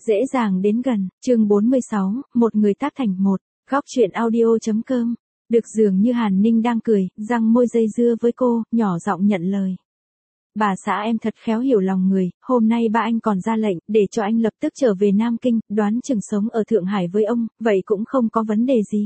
dễ dàng đến gần, chương 46, một người tác thành một, góc truyện audio.com. Được dường như Hàn Ninh đang cười, răng môi dây dưa với cô, nhỏ giọng nhận lời. Bà xã em thật khéo hiểu lòng người, hôm nay ba anh còn ra lệnh, để cho anh lập tức trở về Nam Kinh, đoán chừng sống ở Thượng Hải với ông, vậy cũng không có vấn đề gì.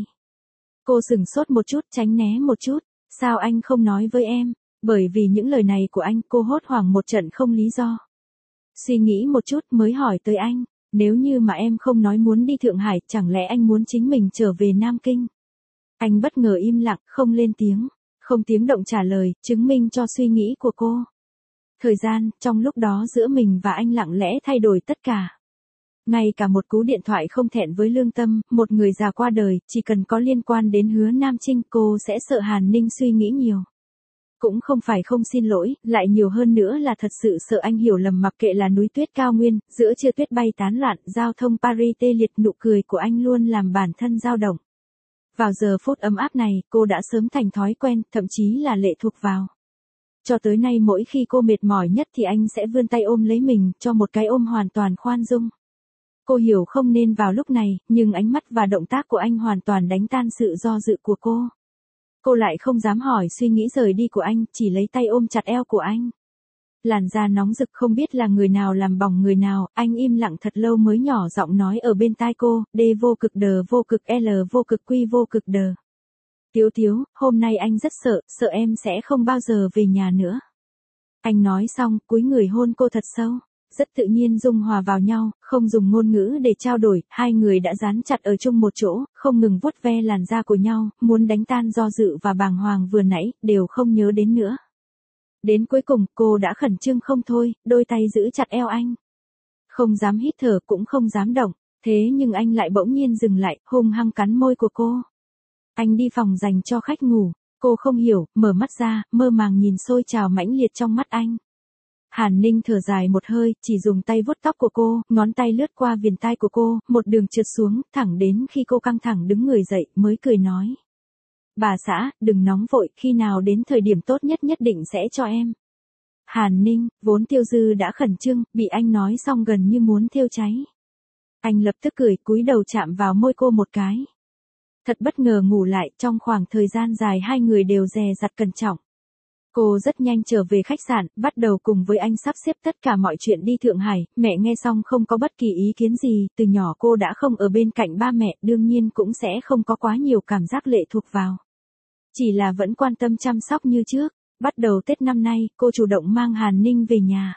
Cô sửng sốt một chút, tránh né một chút, sao anh không nói với em? Bởi vì những lời này của anh, cô hốt hoảng một trận không lý do. Suy nghĩ một chút mới hỏi tới anh, nếu như mà em không nói muốn đi Thượng Hải, chẳng lẽ anh muốn chính mình trở về Nam Kinh? Anh bất ngờ im lặng, không lên tiếng, không tiếng động trả lời, chứng minh cho suy nghĩ của cô. Thời gian, trong lúc đó giữa mình và anh lặng lẽ thay đổi tất cả. Ngay cả một cú điện thoại không thẹn với lương tâm, một người già qua đời, chỉ cần có liên quan đến Hứa Nam Trinh, cô sẽ sợ Hàn Ninh suy nghĩ nhiều. Cũng không phải không xin lỗi, lại nhiều hơn nữa là thật sự sợ anh hiểu lầm, mặc kệ là núi tuyết cao nguyên, giữa trưa tuyết bay tán loạn, giao thông Paris tê liệt, nụ cười của anh luôn làm bản thân dao động. Vào giờ phút ấm áp này, cô đã sớm thành thói quen, thậm chí là lệ thuộc vào. Cho tới nay mỗi khi cô mệt mỏi nhất thì anh sẽ vươn tay ôm lấy mình, cho một cái ôm hoàn toàn khoan dung. Cô hiểu không nên vào lúc này, nhưng ánh mắt và động tác của anh hoàn toàn đánh tan sự do dự của cô. Cô lại không dám hỏi suy nghĩ rời đi của anh, chỉ lấy tay ôm chặt eo của anh. Làn da nóng rực, không biết là người nào làm bỏng người nào, anh im lặng thật lâu mới nhỏ giọng nói ở bên tai cô, D vô cực đờ vô cực L vô cực Q vô cực đờ. Tiếu Tiếu, hôm nay anh rất sợ em sẽ không bao giờ về nhà nữa. Anh nói xong, cúi người hôn cô thật sâu, rất tự nhiên dung hòa vào nhau, không dùng ngôn ngữ để trao đổi, hai người đã dán chặt ở chung một chỗ, không ngừng vuốt ve làn da của nhau, muốn đánh tan do dự và bàng hoàng vừa nãy, đều không nhớ đến nữa. Đến cuối cùng, cô đã khẩn trương không thôi, đôi tay giữ chặt eo anh. Không dám hít thở, cũng không dám động, thế nhưng anh lại bỗng nhiên dừng lại, hung hăng cắn môi của cô. Anh đi phòng dành cho khách ngủ, cô không hiểu, mở mắt ra, mơ màng nhìn sôi trào mãnh liệt trong mắt anh. Hàn Ninh thở dài một hơi, chỉ dùng tay vuốt tóc của cô, ngón tay lướt qua viền tai của cô, một đường trượt xuống, thẳng đến khi cô căng thẳng đứng người dậy, mới cười nói. Bà xã, đừng nóng vội, khi nào đến thời điểm tốt nhất nhất định sẽ cho em. Hàn Ninh, vốn Tiêu Dư đã khẩn trương, bị anh nói xong gần như muốn thiêu cháy. Anh lập tức cười, cúi đầu chạm vào môi cô một cái. Thật bất ngờ ngủ lại, trong khoảng thời gian dài hai người đều dè dặt cẩn trọng. Cô rất nhanh trở về khách sạn, bắt đầu cùng với anh sắp xếp tất cả mọi chuyện đi Thượng Hải, mẹ nghe xong không có bất kỳ ý kiến gì, từ nhỏ cô đã không ở bên cạnh ba mẹ, đương nhiên cũng sẽ không có quá nhiều cảm giác lệ thuộc vào. Chỉ là vẫn quan tâm chăm sóc như trước, bắt đầu Tết năm nay, cô chủ động mang Hàn Ninh về nhà.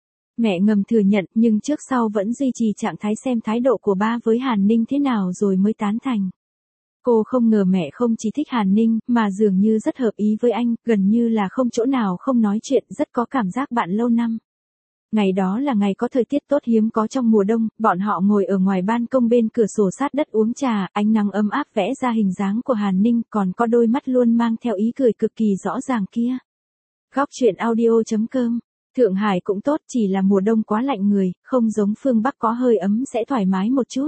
Mẹ ngầm thừa nhận, nhưng trước sau vẫn duy trì trạng thái xem thái độ của ba với Hàn Ninh thế nào rồi mới tán thành. Cô không ngờ mẹ không chỉ thích Hàn Ninh, mà dường như rất hợp ý với anh, gần như là không chỗ nào không nói chuyện, rất có cảm giác bạn lâu năm. Ngày đó là ngày có thời tiết tốt hiếm có trong mùa đông, bọn họ ngồi ở ngoài ban công bên cửa sổ sát đất uống trà, ánh nắng ấm áp vẽ ra hình dáng của Hàn Ninh, còn có đôi mắt luôn mang theo ý cười cực kỳ rõ ràng kia. Góc truyện audio.com. Thượng Hải cũng tốt, chỉ là mùa đông quá lạnh người, không giống phương Bắc có hơi ấm sẽ thoải mái một chút.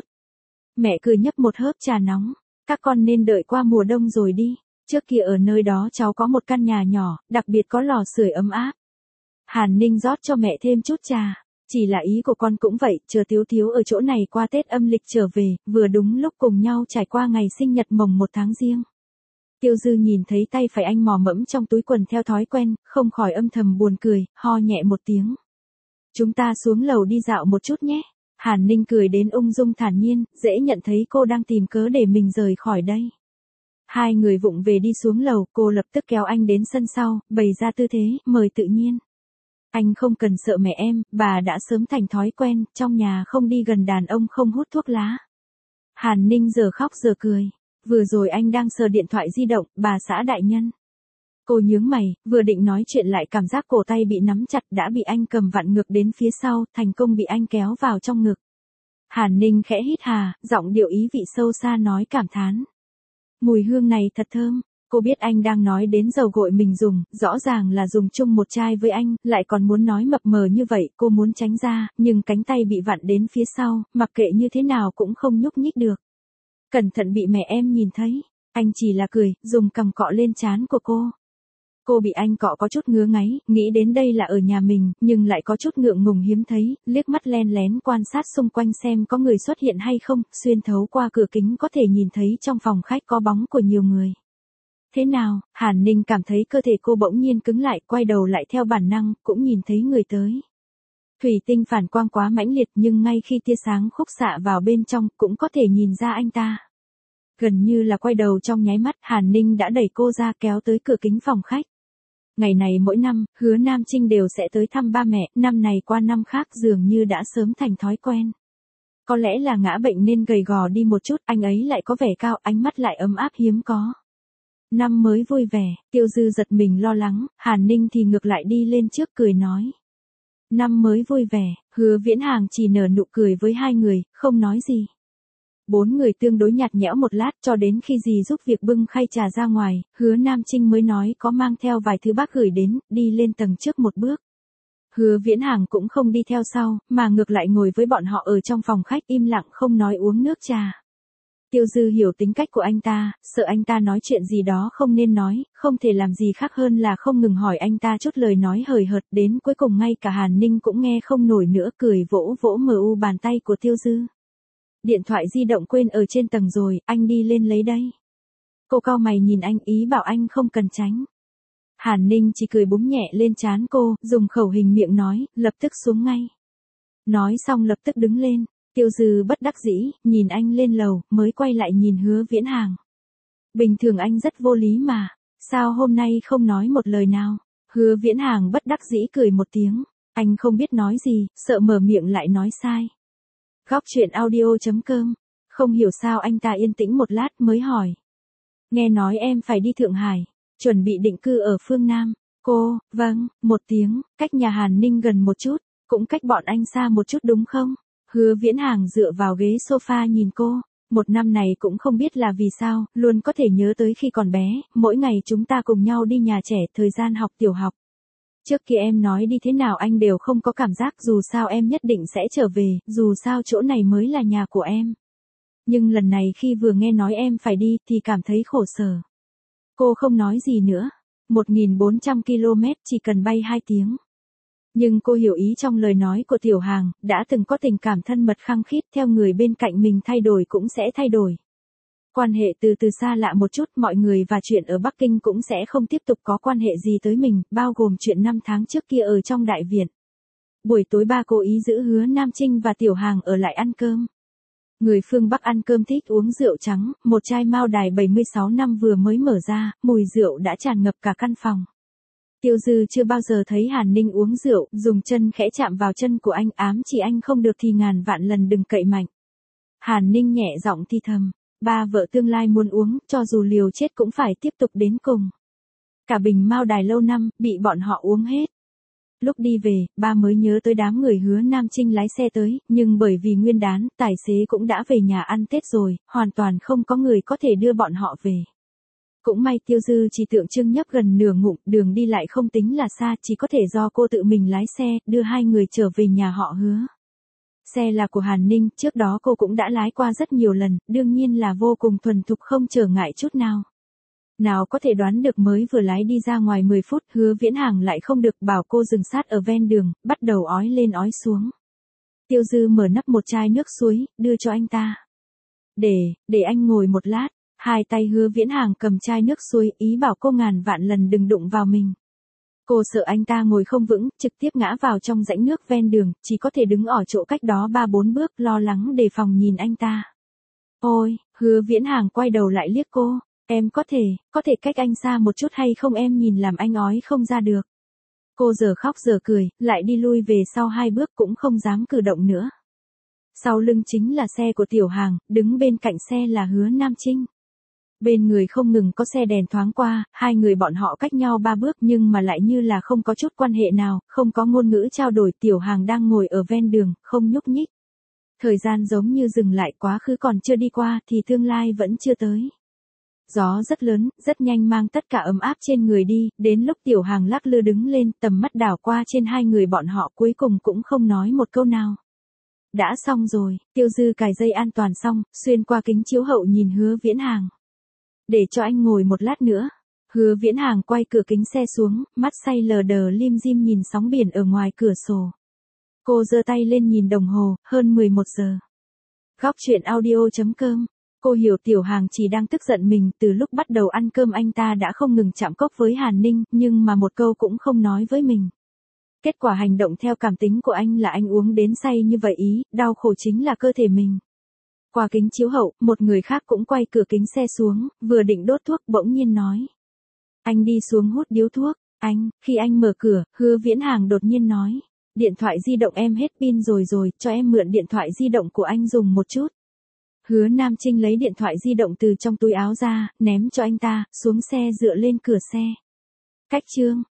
Mẹ cười nhấp một hớp trà nóng. Các con nên đợi qua mùa đông rồi đi. Trước kia ở nơi đó cháu có một căn nhà nhỏ, đặc biệt có lò sưởi ấm áp. Hàn Ninh rót cho mẹ thêm chút trà. Chỉ là ý của con cũng vậy, chờ Tiếu Tiếu ở chỗ này qua Tết âm lịch trở về, vừa đúng lúc cùng nhau trải qua ngày sinh nhật mồng 1 tháng Giêng. Tiêu Dư nhìn thấy tay phải anh mò mẫm trong túi quần theo thói quen, không khỏi âm thầm buồn cười, ho nhẹ một tiếng. Chúng ta xuống lầu đi dạo một chút nhé. Hàn Ninh cười đến ung dung thản nhiên, dễ nhận thấy cô đang tìm cớ để mình rời khỏi đây. Hai người vụng về đi xuống lầu, cô lập tức kéo anh đến sân sau, bày ra tư thế, mời tự nhiên. Anh không cần sợ mẹ em, bà đã sớm thành thói quen, trong nhà không đi gần đàn ông không hút thuốc lá. Hàn Ninh giờ khóc giờ cười. Vừa rồi anh đang sờ điện thoại di động, bà xã đại nhân. Cô nhướng mày, vừa định nói chuyện lại cảm giác cổ tay bị nắm chặt đã bị anh cầm vặn ngược đến phía sau, thành công bị anh kéo vào trong ngực. Hàn Ninh khẽ hít hà, giọng điệu ý vị sâu xa nói cảm thán. Mùi hương này thật thơm, cô biết anh đang nói đến dầu gội mình dùng, rõ ràng là dùng chung một chai với anh, lại còn muốn nói mập mờ như vậy, cô muốn tránh ra, nhưng cánh tay bị vặn đến phía sau, mặc kệ như thế nào cũng không nhúc nhích được. Cẩn thận bị mẹ em nhìn thấy, anh chỉ là cười, dùng cằm cọ lên trán của cô. Cô bị anh cọ có chút ngứa ngáy, nghĩ đến đây là ở nhà mình, nhưng lại có chút ngượng ngùng hiếm thấy, liếc mắt len lén quan sát xung quanh xem có người xuất hiện hay không, xuyên thấu qua cửa kính có thể nhìn thấy trong phòng khách có bóng của nhiều người. Thế nào, Hàn Ninh cảm thấy cơ thể cô bỗng nhiên cứng lại, quay đầu lại theo bản năng, cũng nhìn thấy người tới. Thủy tinh phản quang quá mãnh liệt nhưng ngay khi tia sáng khúc xạ vào bên trong cũng có thể nhìn ra anh ta. Gần như là quay đầu trong nháy mắt, Hàn Ninh đã đẩy cô ra kéo tới cửa kính phòng khách. Ngày này mỗi năm, Hứa Nam Trinh đều sẽ tới thăm ba mẹ, năm này qua năm khác dường như đã sớm thành thói quen. Có lẽ là ngã bệnh nên gầy gò đi một chút, anh ấy lại có vẻ cao, ánh mắt lại ấm áp hiếm có. Năm mới vui vẻ, Tiêu Dư giật mình lo lắng, Hàn Ninh thì ngược lại đi lên trước cười nói. Năm mới vui vẻ, Hứa Viễn Hàng chỉ nở nụ cười với hai người, không nói gì. Bốn người tương đối nhạt nhẽo một lát cho đến khi dì giúp việc bưng khay trà ra ngoài, Hứa Nam Trinh mới nói có mang theo vài thứ bác gửi đến, đi lên tầng trước một bước. Hứa Viễn Hàng cũng không đi theo sau, mà ngược lại ngồi với bọn họ ở trong phòng khách im lặng không nói uống nước trà. Tiêu Dư hiểu tính cách của anh ta, sợ anh ta nói chuyện gì đó không nên nói, không thể làm gì khác hơn là không ngừng hỏi anh ta chút lời nói hời hợt, đến cuối cùng ngay cả Hàn Ninh cũng nghe không nổi nữa, cười vỗ vỗ mu bàn tay của Tiêu Dư. Điện thoại di động quên ở trên tầng rồi, anh đi lên lấy đây. Cô cau mày nhìn anh, ý bảo anh không cần tránh. Hàn Ninh chỉ cười búng nhẹ lên trán cô, dùng khẩu hình miệng nói, lập tức xuống ngay. Nói xong lập tức đứng lên. Tiêu Dư bất đắc dĩ, nhìn anh lên lầu, mới quay lại nhìn Hứa Viễn Hàng. Bình thường anh rất vô lý mà, sao hôm nay không nói một lời nào? Hứa Viễn Hàng bất đắc dĩ cười một tiếng, anh không biết nói gì, sợ mở miệng lại nói sai. Góc truyện audio.com, không hiểu sao anh ta yên tĩnh một lát mới hỏi. Nghe nói em phải đi Thượng Hải, chuẩn bị định cư ở phương Nam. Cô, vâng, một tiếng, cách nhà Hàn Ninh gần một chút, cũng cách bọn anh xa một chút đúng không? Hứa Viễn Hàng dựa vào ghế sofa nhìn cô, một năm này cũng không biết là vì sao, luôn có thể nhớ tới khi còn bé, mỗi ngày chúng ta cùng nhau đi nhà trẻ, thời gian học tiểu học. Trước kia em nói đi thế nào anh đều không có cảm giác, dù sao em nhất định sẽ trở về, dù sao chỗ này mới là nhà của em. Nhưng lần này khi vừa nghe nói em phải đi thì cảm thấy khổ sở. Cô không nói gì nữa, 1.400 km chỉ cần bay 2 tiếng. Nhưng cô hiểu ý trong lời nói của Tiểu Hàng, đã từng có tình cảm thân mật khăng khít, theo người bên cạnh mình thay đổi cũng sẽ thay đổi. Quan hệ từ từ xa lạ một chút, mọi người và chuyện ở Bắc Kinh cũng sẽ không tiếp tục có quan hệ gì tới mình, bao gồm chuyện 5 tháng trước kia ở trong đại viện. Buổi tối ba cố ý giữ Hứa Nam Trinh và Tiểu Hàng ở lại ăn cơm. Người phương Bắc ăn cơm thích uống rượu trắng, một chai Mao Đài 76 năm vừa mới mở ra, mùi rượu đã tràn ngập cả căn phòng. Tiêu Dư chưa bao giờ thấy Hàn Ninh uống rượu, dùng chân khẽ chạm vào chân của anh, ám chỉ anh không được thì ngàn vạn lần đừng cậy mạnh. Hàn Ninh nhẹ giọng thì thầm, ba vợ tương lai muốn uống, cho dù liều chết cũng phải tiếp tục đến cùng. Cả bình Mao Đài lâu năm, bị bọn họ uống hết. Lúc đi về, ba mới nhớ tới đám người Hứa Nam Trinh lái xe tới, nhưng bởi vì nguyên đán, tài xế cũng đã về nhà ăn Tết rồi, hoàn toàn không có người có thể đưa bọn họ về. Cũng may Tiêu Dư chỉ tượng trưng nhấp gần nửa ngụm, đường đi lại không tính là xa, chỉ có thể do cô tự mình lái xe, đưa hai người trở về nhà họ Hứa. Xe là của Hàn Ninh, trước đó cô cũng đã lái qua rất nhiều lần, đương nhiên là vô cùng thuần thục không trở ngại chút nào. Nào có thể đoán được mới vừa lái đi ra ngoài 10 phút, Hứa Viễn Hàng lại không được, bảo cô dừng sát ở ven đường, bắt đầu ói lên ói xuống. Tiêu Dư mở nắp một chai nước suối, đưa cho anh ta. Để anh ngồi một lát. Hai tay Hứa Viễn Hàng cầm chai nước suối, ý bảo cô ngàn vạn lần đừng đụng vào mình. Cô sợ anh ta ngồi không vững, trực tiếp ngã vào trong rãnh nước ven đường, chỉ có thể đứng ở chỗ cách đó 3-4 bước, lo lắng đề phòng nhìn anh ta. Ôi, Hứa Viễn Hàng quay đầu lại liếc cô, em có thể cách anh xa một chút hay không, em nhìn làm anh ói không ra được. Cô giờ khóc giờ cười, lại đi lui về sau 2 bước cũng không dám cử động nữa. Sau lưng chính là xe của Tiểu Hàng, đứng bên cạnh xe là Hứa Nam Trinh. Bên người không ngừng có xe đèn thoáng qua, hai người bọn họ cách nhau 3 bước nhưng mà lại như là không có chút quan hệ nào, không có ngôn ngữ trao đổi. Tiểu Hàng đang ngồi ở ven đường, không nhúc nhích. Thời gian giống như dừng lại, quá khứ còn chưa đi qua thì tương lai vẫn chưa tới. Gió rất lớn, rất nhanh mang tất cả ấm áp trên người đi, đến lúc Tiểu Hàng lắc lư đứng lên, tầm mắt đảo qua trên hai người bọn họ, cuối cùng cũng không nói một câu nào. Đã xong rồi, Tiêu Dư cài dây an toàn xong, xuyên qua kính chiếu hậu nhìn Hứa Viễn Hàng. Để cho anh ngồi một lát nữa. Hứa Viễn Hàng quay cửa kính xe xuống, mắt say lờ đờ lim dim nhìn sóng biển ở ngoài cửa sổ. Cô giơ tay lên nhìn đồng hồ, hơn 11 giờ. Góc chuyện audio.com. Cô hiểu Tiểu Hàng chỉ đang tức giận mình, từ lúc bắt đầu ăn cơm anh ta đã không ngừng chạm cốc với Hàn Ninh, nhưng mà một câu cũng không nói với mình. Kết quả hành động theo cảm tính của anh là anh uống đến say như vậy ý, đau khổ chính là cơ thể mình. Qua kính chiếu hậu, một người khác cũng quay cửa kính xe xuống, vừa định đốt thuốc bỗng nhiên nói. Anh đi xuống hút điếu thuốc, khi anh mở cửa, Hứa Viễn Hàng đột nhiên nói. Điện thoại di động em hết pin rồi, cho em mượn điện thoại di động của anh dùng một chút. Hứa Nam Trinh lấy điện thoại di động từ trong túi áo ra, ném cho anh ta, xuống xe dựa lên cửa xe. Cách chương.